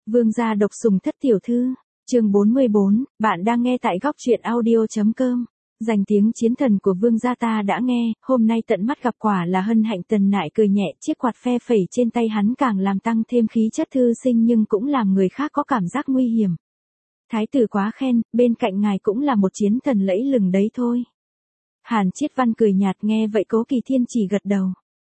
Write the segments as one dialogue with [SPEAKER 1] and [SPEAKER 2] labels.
[SPEAKER 1] Vương gia độc sủng thất tiểu thư, chương 44, bạn đang nghe tại góc truyện audio.com. Danh tiếng chiến thần của vương gia ta đã nghe, hôm nay tận mắt gặp quả là hân hạnh. Tần Nại cười nhẹ, chiếc quạt phe phẩy trên tay hắn càng làm tăng thêm khí chất thư sinh nhưng cũng làm người khác có cảm giác nguy hiểm. Thái tử quá khen, bên cạnh ngài cũng là một chiến thần lẫy lừng đấy thôi. Hàn Chiết Văn cười nhạt, nghe vậy Cố Kỳ Thiên chỉ gật đầu.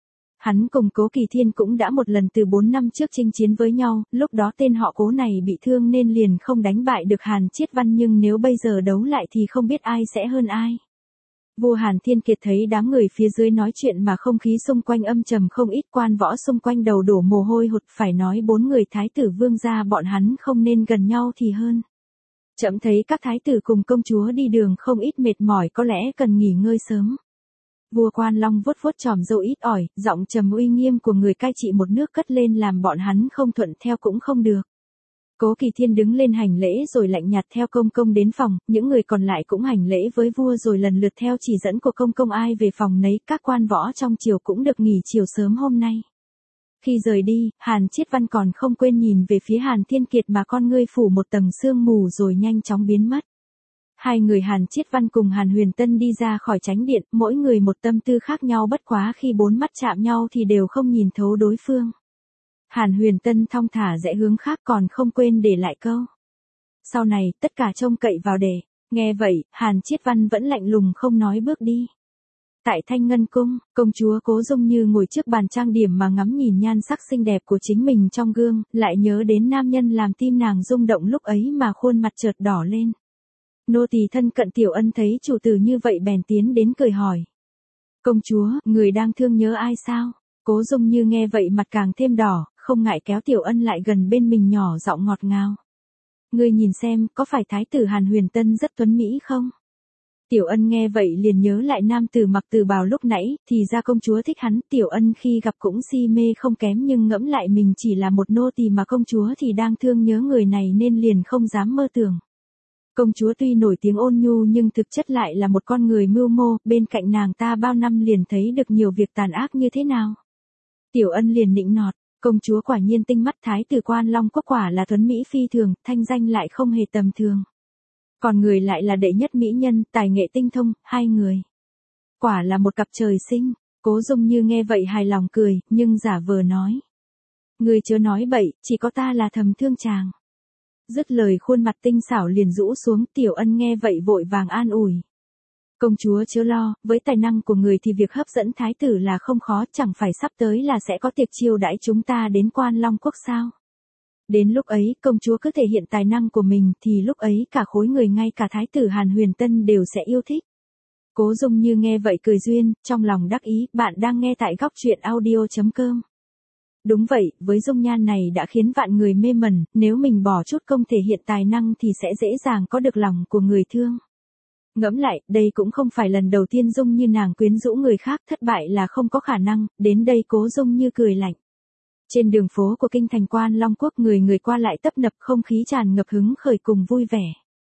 [SPEAKER 1] Hắn cùng Cố Kỳ Thiên cũng đã một lần từ 4 năm trước chinh chiến với nhau, lúc đó tên họ Cố này bị thương nên liền không đánh bại được Hàn Chiết Văn, nhưng nếu bây giờ đấu lại thì không biết ai sẽ hơn ai. Vua Hàn Thiên Kiệt thấy đám người phía dưới nói chuyện mà không khí xung quanh âm trầm không ít, quan võ xung quanh đầu đổ mồ hôi hột, phải nói 4 người thái tử vương gia bọn hắn không nên gần nhau thì hơn. Chậm thấy các thái tử cùng công chúa đi đường không ít mệt mỏi, có lẽ cần nghỉ ngơi sớm. Vua Quan Long vuốt vuốt chòm râu ít ỏi, giọng trầm uy nghiêm của người cai trị một nước cất lên làm bọn hắn không thuận theo cũng không được. Cố Kỳ Thiên đứng lên hành lễ rồi lạnh nhạt theo công công đến phòng, những người còn lại cũng hành lễ với vua rồi lần lượt theo chỉ dẫn của công công ai về phòng nấy. Các quan võ trong triều cũng được nghỉ chiều sớm hôm nay. Khi rời đi, Hàn Chiết Văn còn không quên nhìn về phía Hàn Thiên Kiệt mà con ngươi phủ một tầng sương mù rồi nhanh chóng biến mất. Hai người Hàn Chiết Văn cùng Hàn Huyền Tân đi ra khỏi chánh điện, mỗi người một tâm tư khác nhau, bất quá khi bốn mắt chạm nhau thì đều không nhìn thấu đối phương. Hàn Huyền Tân thong thả rẽ hướng khác còn không quên để lại câu: sau này, tất cả trông cậy vào để. Nghe vậy, Hàn Chiết Văn vẫn lạnh lùng không nói bước đi. Tại Thanh Ngân Cung, công chúa Cố Dung Như ngồi trước bàn trang điểm mà ngắm nhìn nhan sắc xinh đẹp của chính mình trong gương, lại nhớ đến nam nhân làm tim nàng rung động lúc ấy mà khuôn mặt chợt đỏ lên. Nô tỳ thân cận Tiểu Ân thấy chủ tử như vậy bèn tiến đến cười hỏi: công chúa, người đang thương nhớ ai sao? Cố Dung Như nghe vậy mặt càng thêm đỏ, không ngại kéo Tiểu Ân lại gần bên mình nhỏ giọng ngọt ngào: ngươi nhìn xem, có phải thái tử Hàn Huyền Tân rất tuấn mỹ không? Tiểu Ân nghe vậy liền nhớ lại nam tử mặc từ bào lúc nãy, thì ra công chúa thích hắn. Tiểu Ân khi gặp cũng si mê không kém, nhưng ngẫm lại mình chỉ là một nô tỳ mà công chúa thì đang thương nhớ người này nên liền không dám mơ tưởng. Công chúa tuy nổi tiếng ôn nhu nhưng thực chất lại là một con người mưu mô, bên cạnh nàng ta bao năm liền thấy được nhiều việc tàn ác như thế nào. Tiểu Ân liền nịnh nọt: công chúa quả nhiên tinh mắt, thái tử Quan Long Quốc quả là tuấn mỹ phi thường, thanh danh lại không hề tầm thường. Còn người lại là đệ nhất mỹ nhân, tài nghệ tinh thông, hai người quả là một cặp trời sinh. Cố Dung Như nghe vậy hài lòng cười, nhưng giả vờ nói: ngươi chớ nói bậy, chỉ có ta là thầm thương chàng. Dứt lời khuôn mặt tinh xảo liền rũ xuống. Tiểu Ân nghe vậy vội vàng an ủi: công chúa chớ lo, với tài năng của người thì việc hấp dẫn thái tử là không khó, chẳng phải sắp tới là sẽ có tiệc chiêu đãi chúng ta đến Quan Long Quốc sao? Đến lúc ấy, công chúa cứ thể hiện tài năng của mình thì lúc ấy cả khối người ngay cả thái tử Hàn Huyền Tân đều sẽ yêu thích. Cố Dung Như nghe vậy cười duyên, trong lòng đắc ý. Bạn đang nghe tại góc truyện audio.com. Đúng vậy, với dung nhan này đã khiến vạn người mê mẩn, nếu mình bỏ chút công thể hiện tài năng thì sẽ dễ dàng có được lòng của người thương. Ngẫm lại, đây cũng không phải lần đầu tiên Dung Như nàng quyến rũ người khác, thất bại là không có khả năng. Đến đây Cố Dung Như cười lạnh. Trên đường phố của kinh thành Quan Long Quốc, người qua lại tấp nập, không khí tràn ngập hứng khởi cùng vui vẻ.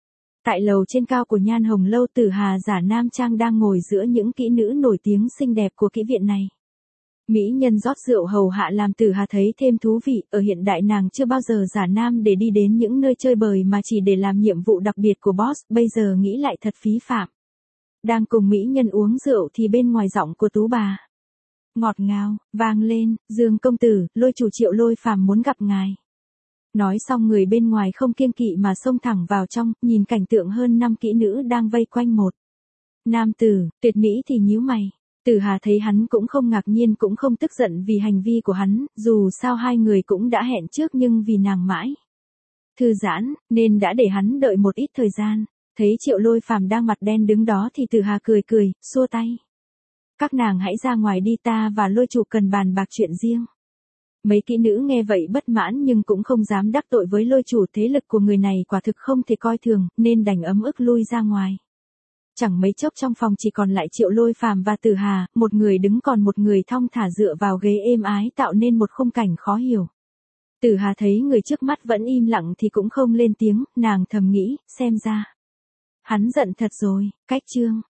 [SPEAKER 1] Tại lầu trên cao của Nhan Hồng Lâu, Tử Hà giả nam trang đang ngồi giữa những kỹ nữ nổi tiếng xinh đẹp của kỹ viện này. Mỹ nhân rót rượu hầu hạ làm Tử Hà thấy thêm thú vị, ở hiện đại nàng chưa bao giờ giả nam để đi đến những nơi chơi bời mà chỉ để làm nhiệm vụ đặc biệt của boss, bây giờ nghĩ lại thật phí phạm. Đang cùng mỹ nhân uống rượu thì bên ngoài giọng của Tú bà ngọt ngào vang lên: Dương công tử, Lôi chủ Triệu Lôi Phàm muốn gặp ngài. Nói xong người bên ngoài không kiêng kỵ mà xông thẳng vào trong, nhìn cảnh tượng hơn 5 kỹ nữ đang vây quanh một nam tử tuyệt mỹ thì nhíu mày. Tử Hà thấy hắn cũng không ngạc nhiên cũng không tức giận vì hành vi của hắn, dù sao hai người cũng đã hẹn trước, nhưng vì nàng mãi thư giãn nên đã để hắn đợi một ít thời gian. Thấy Triệu Lôi Phàm đang mặt đen đứng đó thì Tử Hà cười cười, xua tay: các nàng hãy ra ngoài đi, ta và Lôi chủ cần bàn bạc chuyện riêng. Mấy kỹ nữ nghe vậy bất mãn nhưng cũng không dám đắc tội với Lôi chủ, thế lực của người này quả thực không thể coi thường, nên đành ấm ức lui ra ngoài. Chẳng mấy chốc trong phòng chỉ còn lại Triệu Lôi Phàm và Tử Hà, một người đứng còn một người thong thả dựa vào ghế êm ái, tạo nên một khung cảnh khó hiểu. Tử Hà thấy người trước mắt vẫn im lặng thì cũng không lên tiếng, nàng thầm nghĩ, xem ra hắn giận thật rồi. Cách chương